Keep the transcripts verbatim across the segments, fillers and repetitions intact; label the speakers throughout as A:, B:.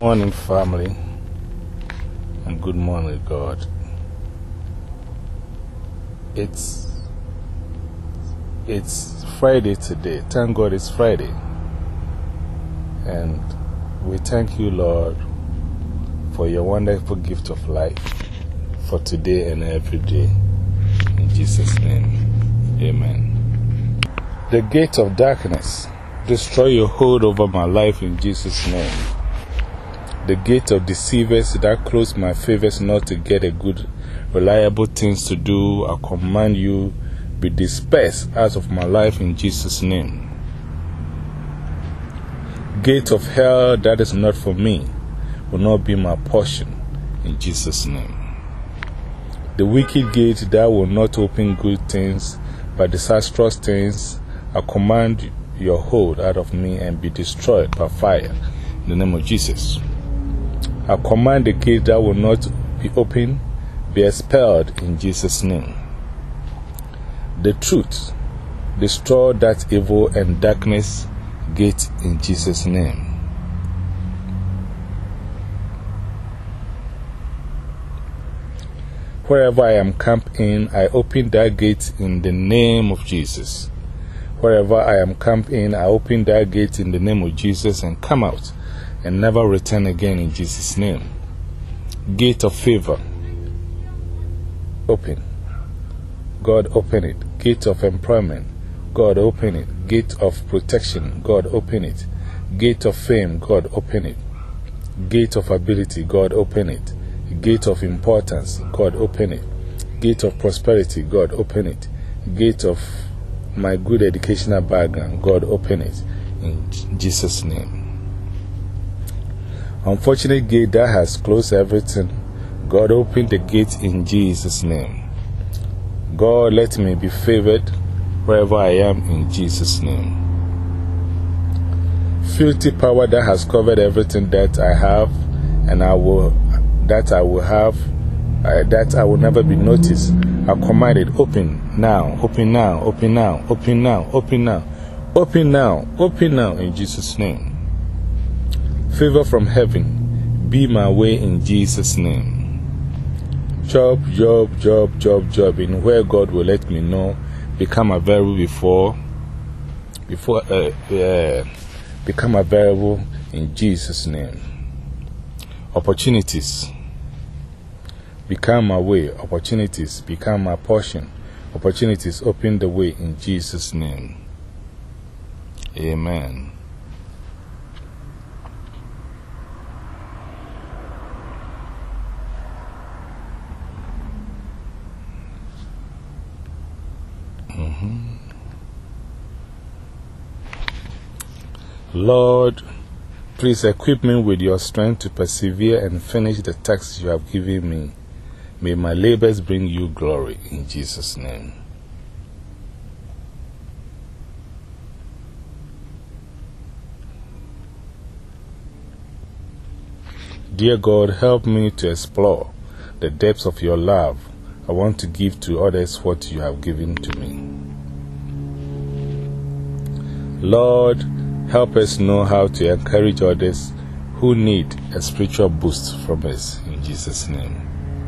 A: Morning, family, and good morning, God. It's it's Friday today. Thank God it's Friday, and we thank you, Lord, for your wonderful gift of life for today and every day. In Jesus' name, amen. The gate of darkness, destroy your hold over my life in Jesus' name. The gate of deceivers that close my favors not to get a good, reliable things to do, I command you, be dispersed out of my life in Jesus' name. Gate of hell that is not for me will not be my portion in Jesus' name. The wicked gate that will not open good things but disastrous things, I command your hold out of me and be destroyed by fire in the name of Jesus. I command the gate that will not be open, be expelled in Jesus' name. The truth, destroy that evil and darkness gate in Jesus' name. Wherever I am camped in, I open that gate in the name of Jesus. Wherever I am camped in, I open that gate in the name of Jesus and come out and never return again in Jesus' name. Gate of favor, open. God, open it. Gate of employment, God, open it. Gate of protection, God, open it. Gate of fame, God, open it. Gate of ability, God, open it. Gate of importance, God, open it. Gate of prosperity, God, open it. Gate of my good educational background, God, open it. In Jesus' name. Unfortunate gate that has closed everything, God, open the gate in Jesus' name. God, let me be favored wherever I am in Jesus' name. Filthy power that has covered everything that I have and I will, that I will have, uh, that I will never be noticed, I command it, open now, open now, open now, open now, open now, open now, open now in Jesus' name. Favor from heaven, be my way in Jesus' name. Job, job, job, job, job, in where God will let me know, become available before, before, uh, uh, become available in Jesus' name. Opportunities, become my way. Opportunities, become my portion. Opportunities, open the way in Jesus' name. Amen. Lord, please equip me with your strength to persevere and finish the tasks you have given me. May my labors bring you glory in Jesus' name. Dear God, help me to explore the depths of your love. I want to give to others what you have given to me. Lord, help us know how to encourage others who need a spiritual boost from us in Jesus' name.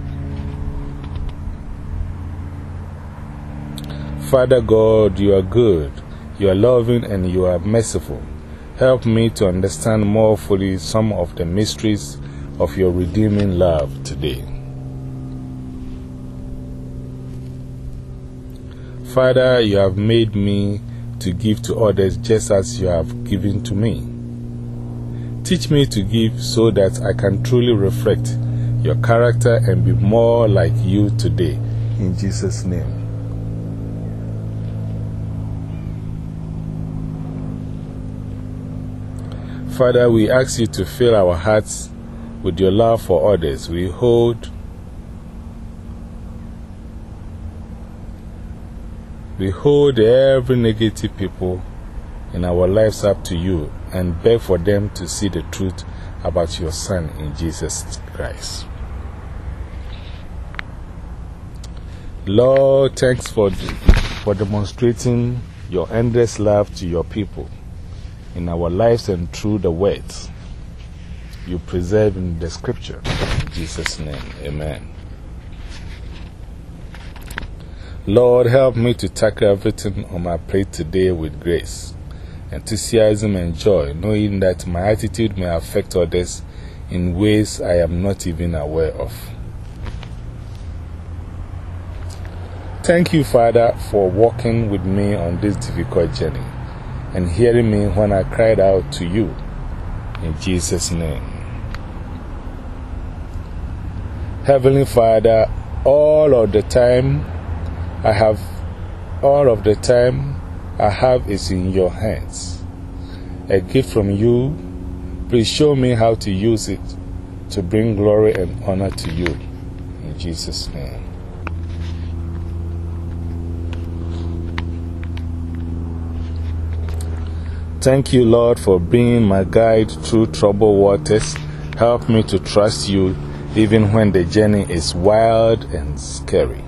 A: Father God, you are good, you are loving, and you are merciful. Help me to understand more fully some of the mysteries of your redeeming love today. Father, you have made me to give to others just as you have given to me. Teach me to give so that I can truly reflect your character and be more like you today. In Jesus' name. Father, we ask you to fill our hearts with your love for others. We hold We hold every negative people in our lives up to you and beg for them to see the truth about your Son in Jesus Christ. Lord, thanks for, for demonstrating your endless love to your people in our lives and through the words. you preserve in the scripture. In Jesus' name, amen. Lord, help me to tackle everything on my plate today with grace, enthusiasm, and joy, knowing that my attitude may affect others in ways I am not even aware of. Thank you, Father, for walking with me on this difficult journey and hearing me when I cried out to you. In Jesus' name. Heavenly Father, all of the time I have, all of the time I have is in your hands. A gift from you. Please show me how to use it to bring glory and honor to you. In Jesus' name. Thank you, Lord, for being my guide through troubled waters. Help me to trust you even when the journey is wild and scary.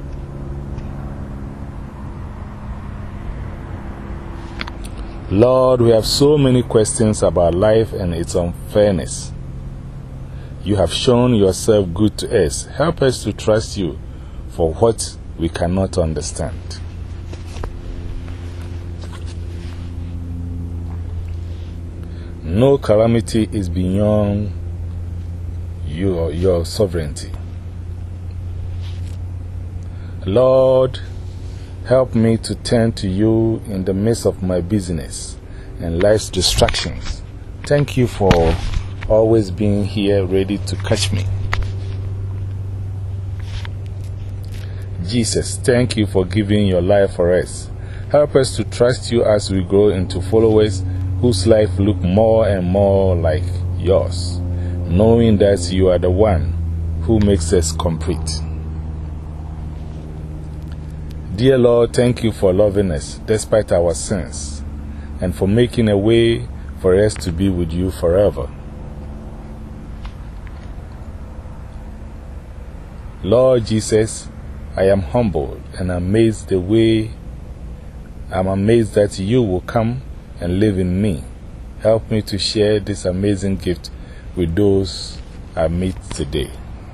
A: Lord, we have so many questions about life and its unfairness. You have shown yourself good to us. Help us to trust you for what we cannot understand. No calamity is beyond your, your sovereignty. Lord, help me to turn to you in the midst of my business and life's distractions. Thank you for always being here ready to catch me. Jesus, thank you for giving your life for us. Help us to trust you as we grow into followers whose life look more and more like yours, knowing that you are the one who makes us complete. Dear Lord, thank you for loving us despite our sins and for making a way for us to be with you forever. Lord Jesus, I am humbled and amazed the way I'm amazed that you will come and live in me. Help me to share this amazing gift with those I meet today.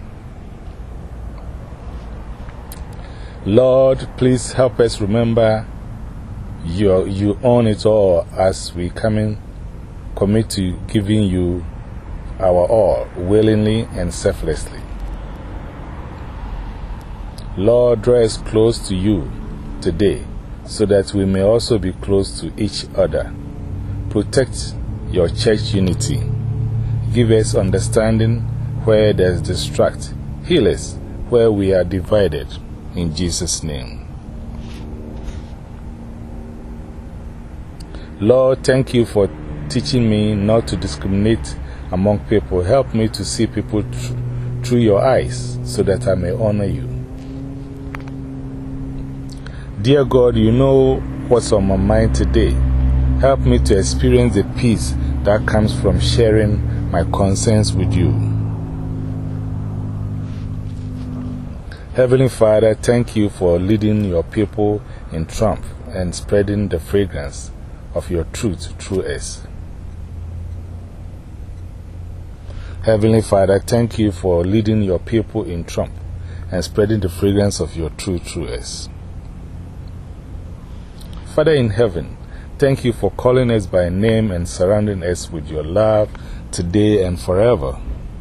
A: Lord, please help us remember you, you own it all as we come in, commit to giving you our all, willingly and selflessly. Lord, draw us close to you today, so that we may also be close to each other. Protect your church unity. Give us understanding where there is distract. Heal us where we are divided. In Jesus' name. Lord, thank you for teaching me not to discriminate among people. Help me to see people th through your eyes so that I may honor you. Dear God, you know what's on my mind today. Help me to experience the peace that comes from sharing my concerns with you. Heavenly Father, thank you for leading your people in triumph and spreading the fragrance of your truth through us. Heavenly Father, thank you for leading your people in triumph and spreading the fragrance of your truth through us. Father in heaven, thank you for calling us by name and surrounding us with your love today and forever.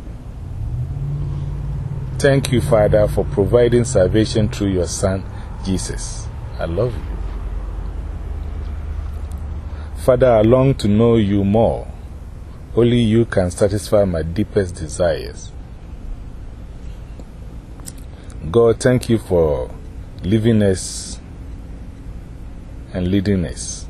A: Thank you, Father, for providing salvation through your Son, Jesus. I love you. Father, I long to know you more. Only you can satisfy my deepest desires. God, thank you for leaving us and leading us.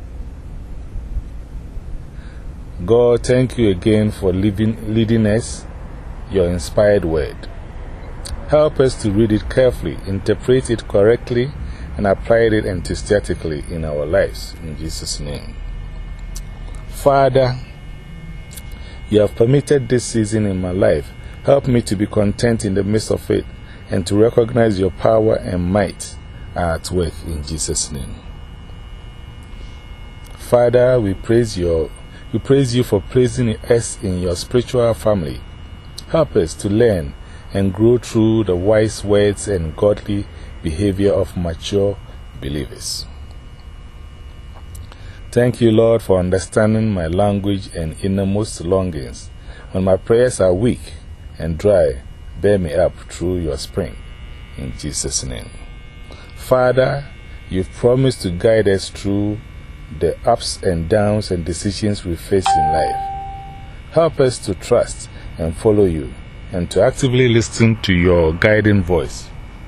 A: God, thank you again for leading, leading us, your inspired word. Help us to read it carefully, interpret it correctly, and apply it enthusiastically in our lives. In Jesus' name. Father, you have permitted this season in my life. Help me to be content in the midst of it and to recognize your power and might at work in Jesus' name. Father, we praise your, We praise you for placing us in your spiritual family. Help us to learn and grow through the wise words and godly behavior of mature believers. Thank you, Lord, for understanding my language and innermost longings. When my prayers are weak and dry, bear me up through your spring. In Jesus' name. Father, you've promised to guide us through the ups and downs and decisions we face in life. Help us to trust and follow you, and to actively listen to your guiding voice.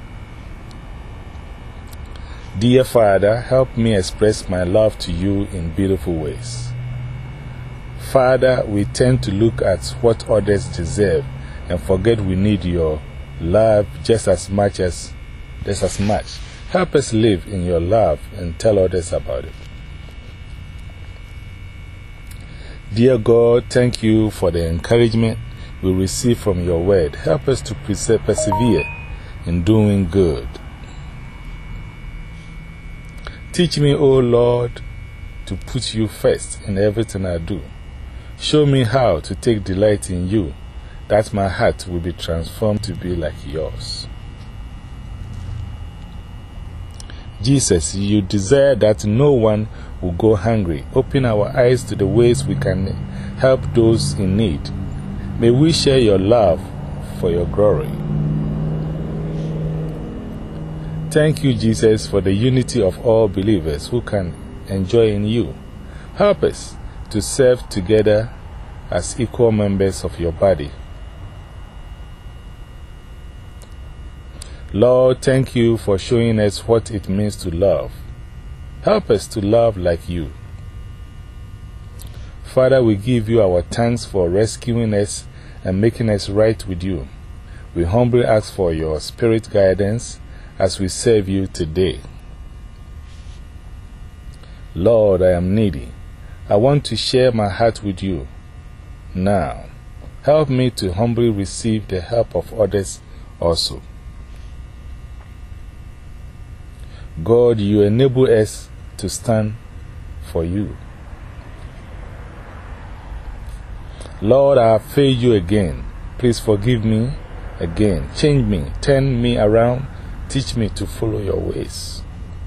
A: Dear Father, help me express my love to you in beautiful ways. Father, we tend to look at what others deserve and forget we need your love just as much as just as much. Help us live in your love and tell others about it. Dear God, thank you for the encouragement we receive from your word. Help us to persevere in doing good. Teach me, O Lord, to put you first in everything I do. Show me how to take delight in you, that my heart will be transformed to be like yours. Jesus, you desire that no one will go hungry. Open our eyes to the ways we can help those in need. May we share your love for your glory. Thank you, Jesus, for the unity of all believers who can enjoy in you. Help us to serve together as equal members of your body. Lord, thank you for showing us what it means to love. Help us to love like you. Father, we give you our thanks for rescuing us and making us right with you. We humbly ask for your spirit guidance as we serve you today. Lord, I am needy. I want to share my heart with you. Now, help me to humbly receive the help of others also. God, you enable us to stand for you. Lord, I have failed you again. Please forgive me again. Change me, turn me around, teach me to follow your ways.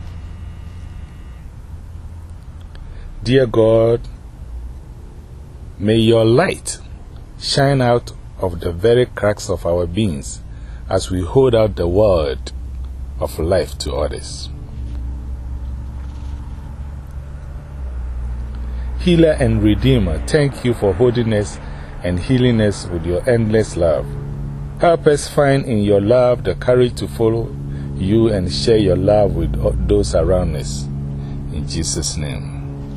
A: Dear God, may your light shine out of the very cracks of our beings as we hold out the word of life to others. Healer and Redeemer, thank you for holding us and healing us with your endless love. Help us find in your love the courage to follow you and share your love with those around us. In Jesus' name.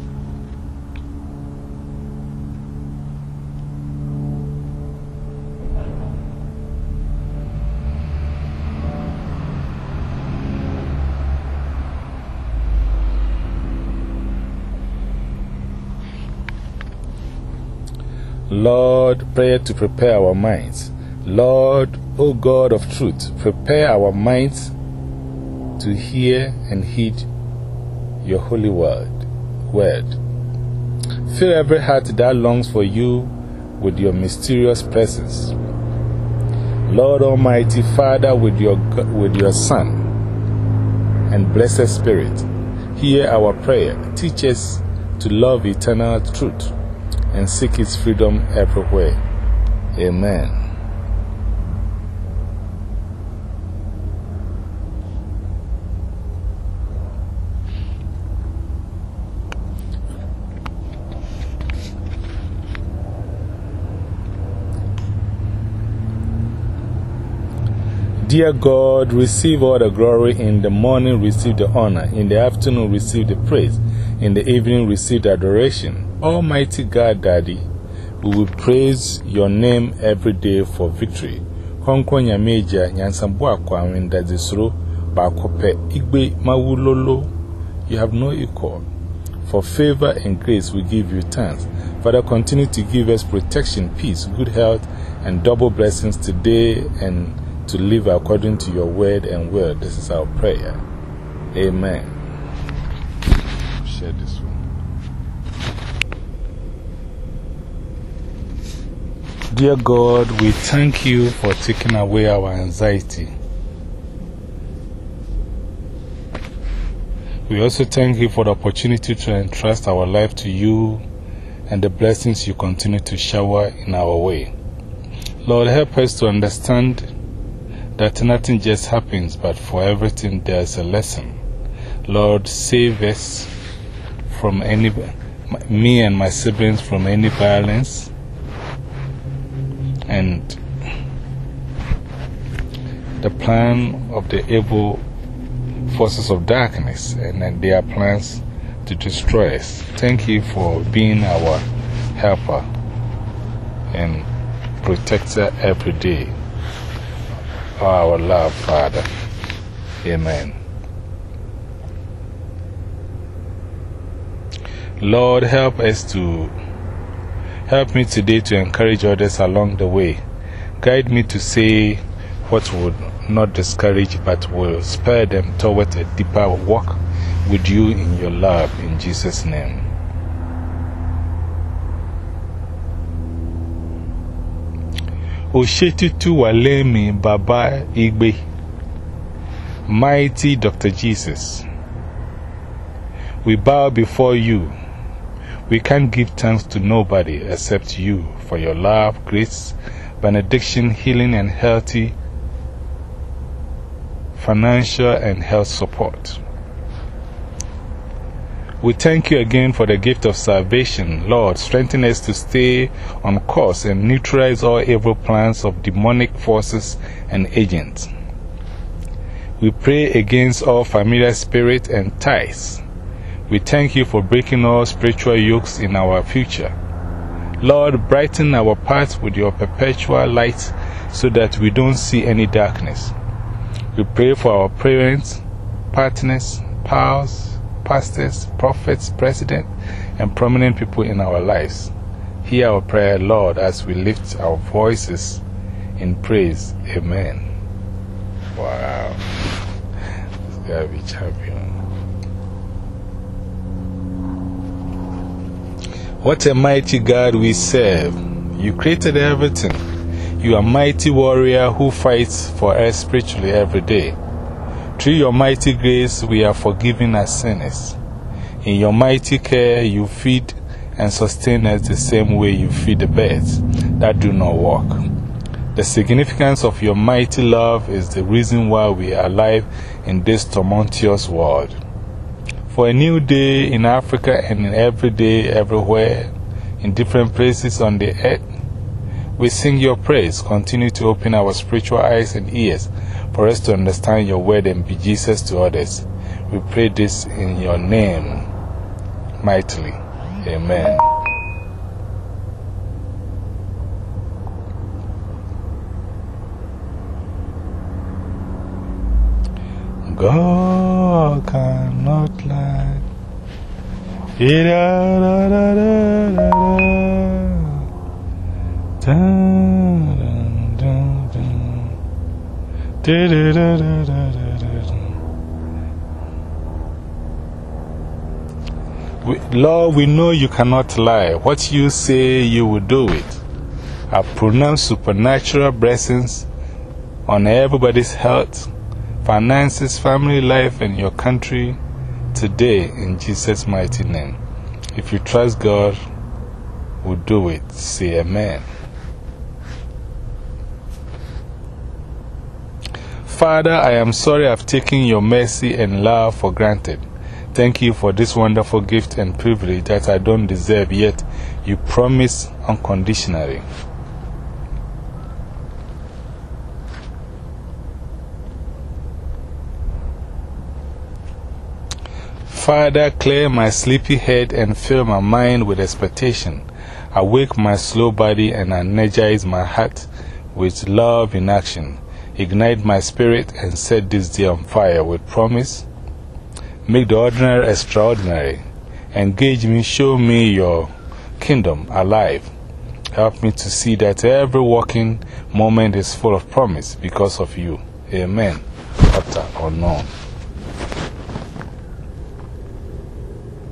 A: Lord, prayer to prepare our minds. Lord, O God of truth, prepare our minds to hear and heed your holy word. word. Fill every heart that longs for you with your mysterious presence. Lord Almighty Father, with your, with your Son and Blessed Spirit, hear our prayer. Teach us to love eternal truth and seek its freedom everywhere. Amen. Dear God, receive all the glory. In the morning, receive the honor. In the afternoon, receive the praise. In the evening, receive the adoration. Almighty God, Daddy, we will praise your name every day for victory. Konkonya meja, nyansambua kwa wenda zisro, bakope, igbe, mawulolo. You have no equal. For favor and grace, we give you thanks. Father, continue to give us protection, peace, good health, and double blessings today and to live according to your word and will. This is our prayer. Amen. Share this one. Dear God, we thank you for taking away our anxiety. We also thank you for the opportunity to entrust our life to you and the blessings you continue to shower in our way. Lord, help us to understand that nothing just happens, but for everything there's a lesson. Lord, save us from any, me and my siblings from any violence and the plan of the evil forces of darkness and their plans to destroy us. Thank you for being our helper and protector every day. Our love, Father. Amen. Lord, help us to help me today to encourage others along the way. Guide me to say what would not discourage but will spur them toward a deeper walk with you in your love, in Jesus' name. Oshetitu Walemi Baba Igbe, mighty Doctor Jesus, we bow before you. We can't give thanks to nobody except you for your love, grace, benediction, healing, and healthy financial and health support. We thank you again for the gift of salvation. Lord, strengthen us to stay on course and neutralize all evil plans of demonic forces and agents. We pray against all familiar spirits and ties. We thank you for breaking all spiritual yokes in our future. Lord, brighten our path with your perpetual light so that we don't see any darkness. We pray for our parents, partners, pals, pastors, prophets, presidents, and prominent people in our lives. Hear our prayer, Lord, as we lift our voices in praise. Amen. Wow. This guy be champion. What a mighty God we serve. You created everything. You are a mighty warrior who fights for us spiritually every day. Through your mighty grace, we are forgiven as sinners. In your mighty care, you feed and sustain us the same way you feed the birds that do not walk. The significance of your mighty love is the reason why we are alive in this tumultuous world. For a new day in Africa and in every day, everywhere, in different places on the earth, we sing your praise. Continue to open our spiritual eyes and ears for us to understand your word and be Jesus to others. We pray this in your name, mightily. Amen. God cannot lie. We, Lord, we know you cannot lie. What you say, you will do it. I pronounce supernatural blessings on everybody's health, finances, family life, and your country today in Jesus' mighty name. If you trust God, will do it. Say amen. Father, I am sorry I've taken your mercy and love for granted. Thank you for this wonderful gift and privilege that I don't deserve, yet you promise unconditionally. Father, clear my sleepy head and fill my mind with expectation. Awake my slow body and energize my heart with love in action. Ignite my spirit and set this day on fire with promise. Make the ordinary extraordinary. Engage me, show me your kingdom alive. Help me to see that every walking moment is full of promise because of you. Amen. Chapter unknown.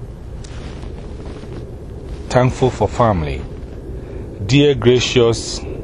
A: Thankful for family. Dear gracious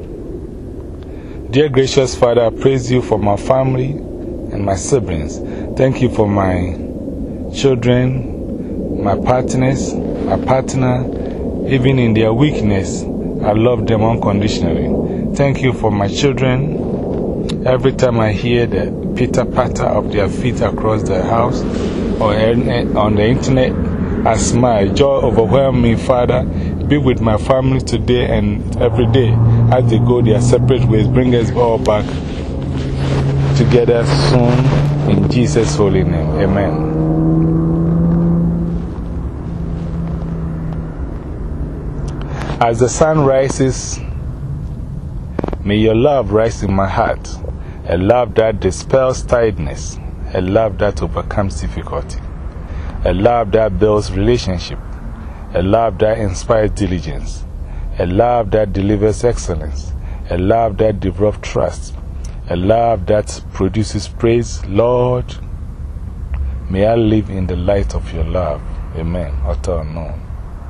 A: Dear gracious Father, I praise you for my family and my siblings. Thank you for my children, my partners, my partner. Even in their weakness, I love them unconditionally. Thank you for my children. Every time I hear the pitter-patter of their feet across the house or on the internet, I smile. Joy overwhelms me, Father. Be with my family today and every day as they go their separate ways. Bring us all back together soon in Jesus' holy name. Amen. As the sun rises, may your love rise in my heart, a love that dispels tiredness, a love that overcomes difficulty, a love that builds relationship, a love that inspires diligence, a love that delivers excellence, a love that develops trust, a love that produces praise. Lord, may I live in the light of your love. Amen. Utter unknown.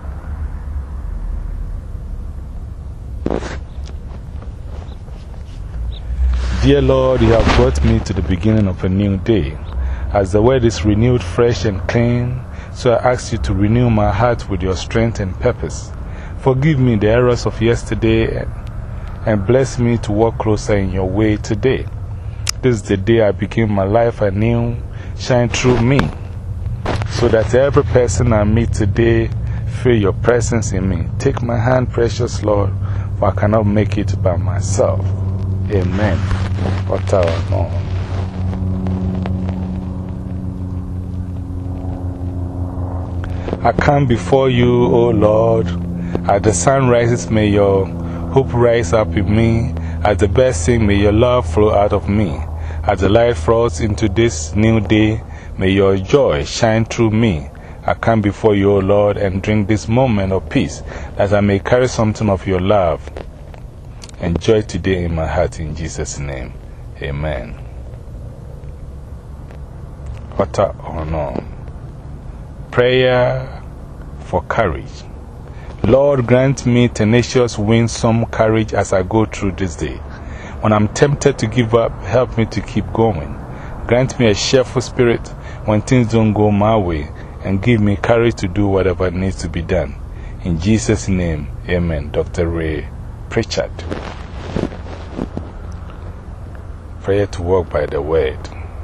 A: Dear Lord, you have brought me to the beginning of a new day. As the word is renewed, fresh and clean, so I ask you to renew my heart with your strength and purpose. Forgive me the errors of yesterday and, and bless me to walk closer in your way today. This is the day I begin my life anew. Shine through me, so that every person I meet today feel your presence in me. Take my hand, precious Lord, for I cannot make it by myself. Amen. What our Lord. I come before you, O Lord. As the sun rises, may your hope rise up in me. As the birds sing, may your love flow out of me. As the light falls into this new day, may your joy shine through me. I come before you, O Lord, and drink this moment of peace, that I may carry something of your love and joy today in my heart, in Jesus' name. Amen. Utter or no. Prayer for courage. Lord, grant me tenacious, winsome courage as I go through this day. When I'm tempted to give up, help me to keep going. Grant me a cheerful spirit when things don't go my way, and give me courage to do whatever needs to be done. In Jesus' name, amen. Doctor Ray Pritchard. Prayer to walk by the word.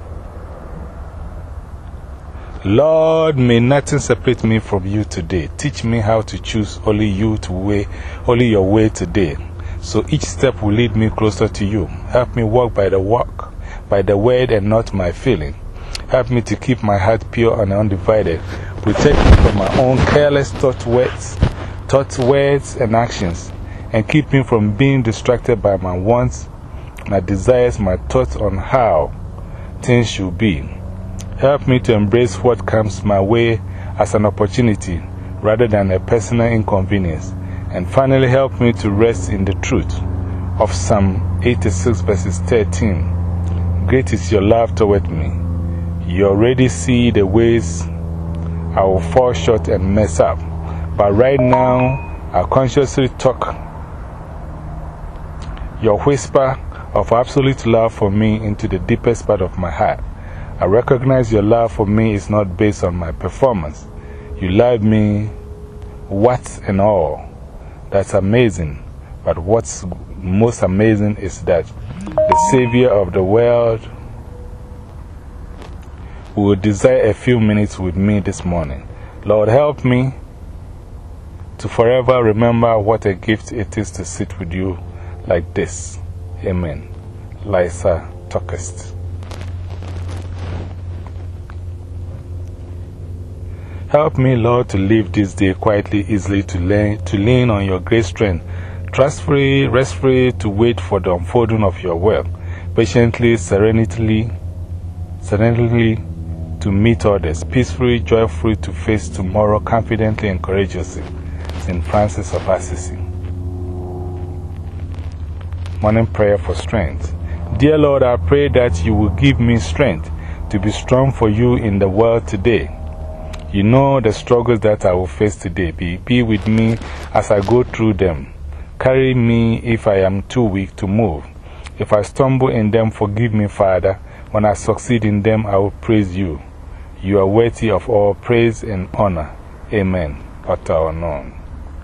A: Lord, may nothing separate me from you today. Teach me how to choose only you to way, only your way today. So each step will lead me closer to you. Help me walk by the walk, by the word and not my feeling. Help me to keep my heart pure and undivided. Protect me from my own careless thought words, thoughts, words and actions. And keep me from being distracted by my wants, my desires, my thoughts on how things should be. Help me to embrace what comes my way as an opportunity rather than a personal inconvenience. And finally, help me to rest in the truth of Psalm eighty-six, verses thirteen. Great is your love toward me. You already see the ways I will fall short and mess up. But right now, I consciously talk your whisper of absolute love for me into the deepest part of my heart. I recognize your love for me is not based on my performance. You love me, what's and all. That's amazing. But what's most amazing is that the Savior of the world will desire a few minutes with me this morning. Lord, help me to forever remember what a gift it is to sit with you like this. Amen. Lisa Tokest. Help me, Lord, to live this day quietly, easily, to lean, to lean on your great strength, trust-free, rest-free, to wait for the unfolding of your will, patiently, serenely, serenely to meet others, peacefully, joyfully, to face tomorrow, confidently and courageously. Saint Francis of Assisi. Morning prayer for strength. Dear Lord, I pray that you will give me strength to be strong for you in the world today. You know the struggles that I will face today. Be, be with me as I go through them. Carry me if I am too weak to move. If I stumble in them, forgive me, Father. When I succeed in them, I will praise you. You are worthy of all praise and honor. Amen. Utter or known.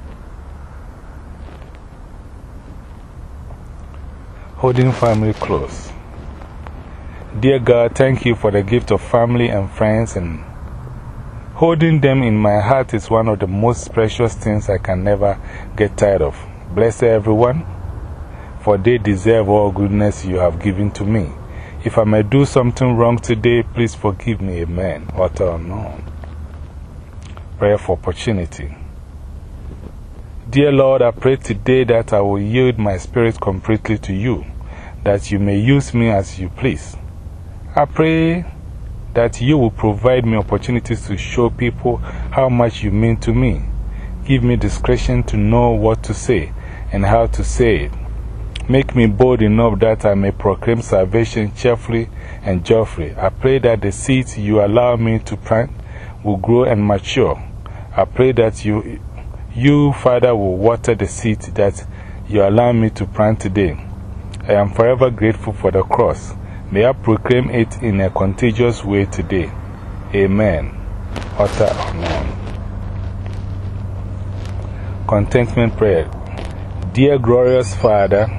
A: Holding family close. Dear God, thank you for the gift of family and friends, and holding them in my heart is one of the most precious things I can never get tired of. Bless everyone, for they deserve all goodness you have given to me. If I may do something wrong today, please forgive me. Amen. Utter or known. Prayer for opportunity. Dear Lord, I pray today that I will yield my spirit completely to you, that you may use me as you please. I pray that you will provide me opportunities to show people how much you mean to me. Give me discretion to know what to say and how to say it. Make me bold enough that I may proclaim salvation cheerfully and joyfully. I pray that the seeds you allow me to plant will grow and mature. I pray that you, you, Father, will water the seed that you allow me to plant today. I am forever grateful for the cross. May I proclaim it in a contagious way today. Amen. Utter or known. Contentment prayer. Dear glorious Father,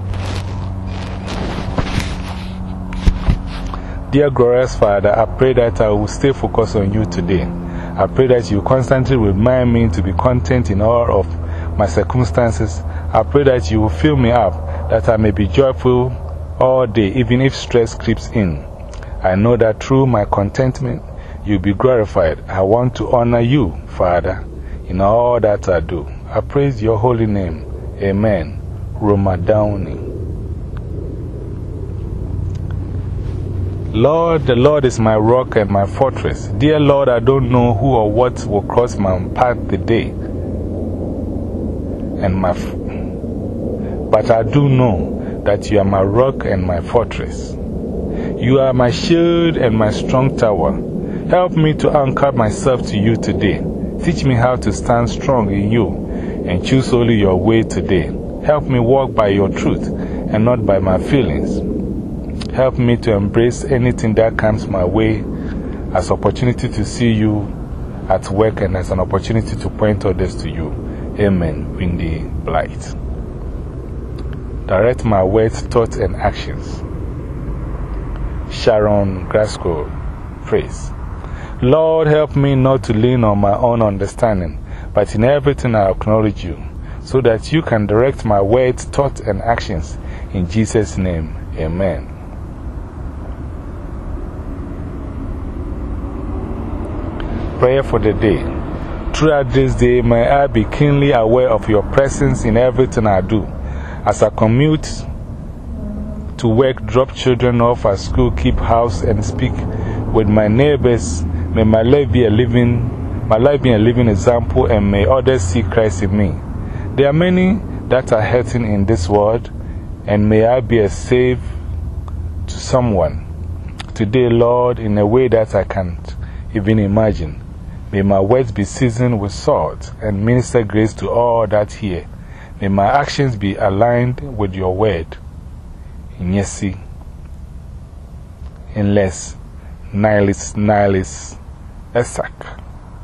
A: Dear glorious Father, I pray that I will stay focused on you today. I pray that you constantly remind me to be content in all of my circumstances. I pray that you will fill me up, that I may be joyful all day, even if stress creeps in. I know that through my contentment, you'll be glorified. I want to honor you, Father, in all that I do. I praise your holy name. Amen. Roma Downey. Lord, the Lord is my rock and my fortress. Dear Lord, I don't know who or what will cross my path today, and my f but I do know that you are my rock and my fortress. You are my shield and my strong tower. Help me to anchor myself to you today. Teach me how to stand strong in you and choose only your way today. Help me walk by your truth and not by my feelings. Help me to embrace anything that comes my way as opportunity to see you at work and as an opportunity to point others to you. Amen. Windy Blight. Direct my words, thoughts, and actions. Sharon Glasgow. Praise. Lord, help me not to lean on my own understanding, but in everything I acknowledge you, so that you can direct my words, thoughts, and actions. In Jesus' name, amen. Prayer for the day. Throughout this day, may I be keenly aware of your presence in everything I do. As I commute to work, drop children off at school, keep house, and speak with my neighbors, may my life be a living, my life be a living example, and may others see Christ in me. There are many that are hurting in this world, and may I be a save to someone today, Lord, in a way that I can't even imagine. May my words be seasoned with salt and minister grace to all that hear. May my actions be aligned with your word. In Yesi, unless Nilis Nilis Esak.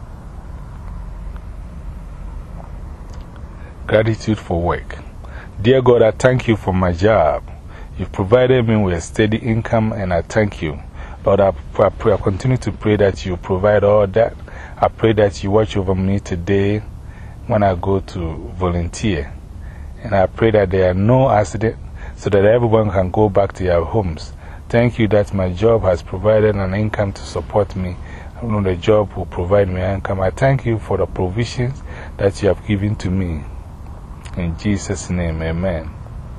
A: Gratitude for work. Dear God, I thank you for my job. You've provided me with a steady income, and I thank you. Lord, I, I, pray, I continue to pray that you provide all that. I pray that you watch over me today when I go to volunteer. And I pray that there are no accidents so that everyone can go back to their homes. Thank you that my job has provided an income to support me. I know the job will provide me income. I thank you for the provisions that you have given to me. In Jesus' name, amen.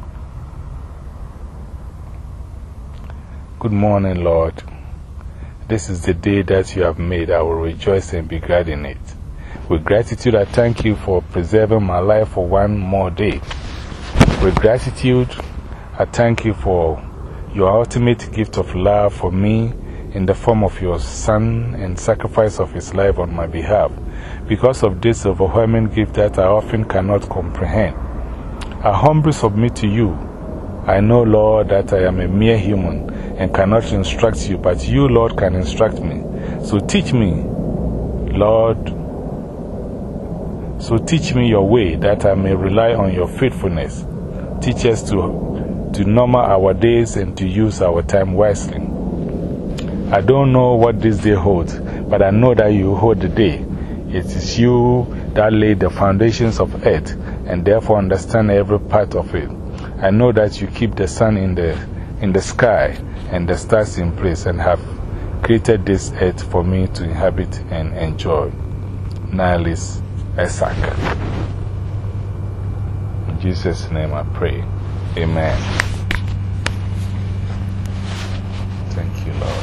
A: Good morning, Lord. This is the day that you have made. I will rejoice and be glad in it. With gratitude, I thank you for preserving my life for one more day. With gratitude, I thank you for your ultimate gift of love for me in the form of your Son and sacrifice of his life on my behalf. Because of this overwhelming gift that I often cannot comprehend, I humbly submit to you. I know, Lord, that I am a mere human and cannot instruct you, but you, Lord, can instruct me. So teach me, Lord, so teach me your way, that I may rely on your faithfulness. Teach us to, to number our days and to use our time wisely. I don't know what this day holds, but I know that you hold the day. It is you that laid the foundations of earth and therefore understand every part of it. I know that you keep the sun in the, in the sky and the stars in place and have created this earth for me to inhabit and enjoy. Nihilus Isaac. In Jesus' name I pray. Amen. Thank you, Lord.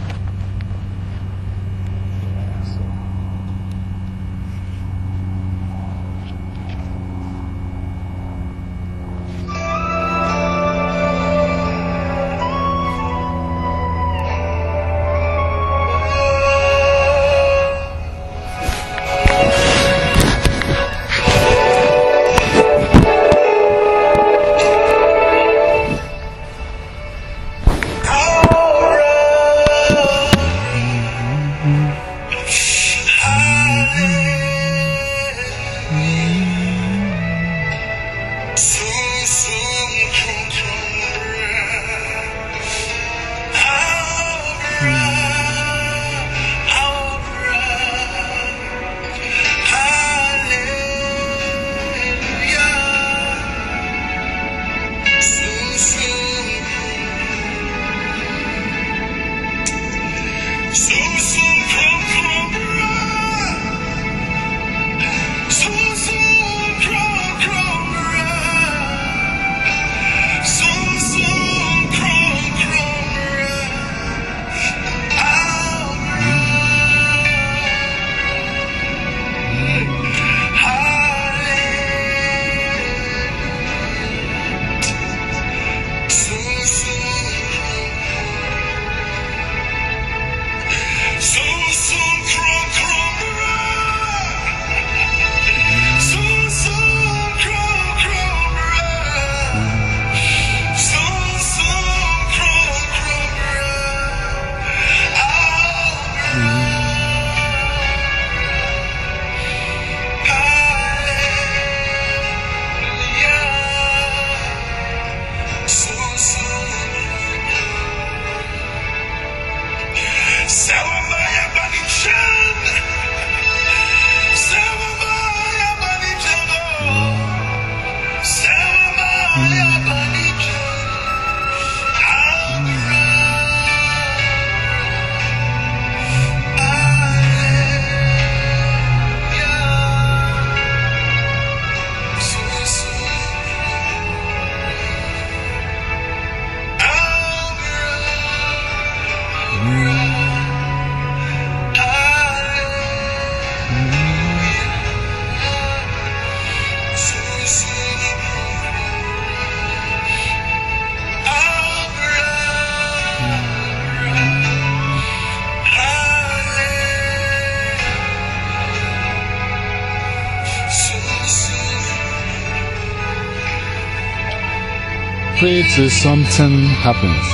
B: Pray till something happens.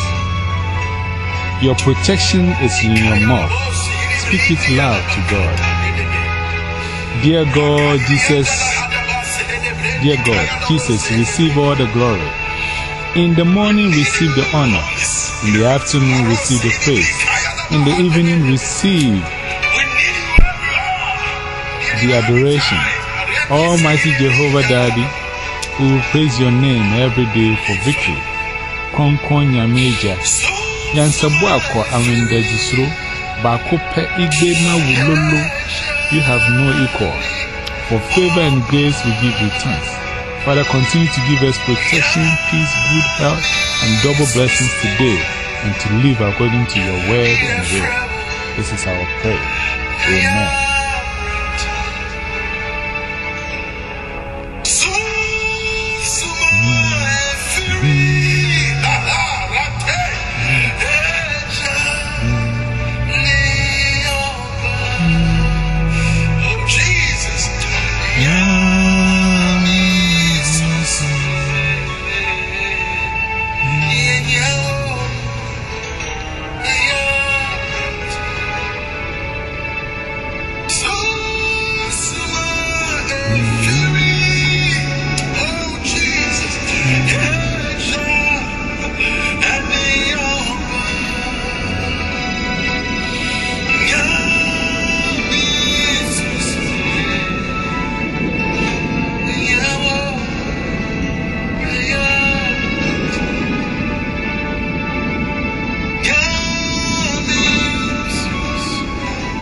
B: Your protection is in your mouth. Speak it loud to God. Dear God, Jesus, dear God, Jesus, receive all the glory. In the morning, receive the honor. In the afternoon, receive the praise. In the evening, receive the adoration. Almighty Jehovah Daddy, we will praise your name every day for victory. Konkonya Major, Yansabuako Awinda Jisro, Bakope Igena Wulolo, you have no equal. For favor and grace we give you thanks. Father, continue to give us protection, peace, good health, and double blessings today, and to live according to your word and will. This is our prayer. Amen.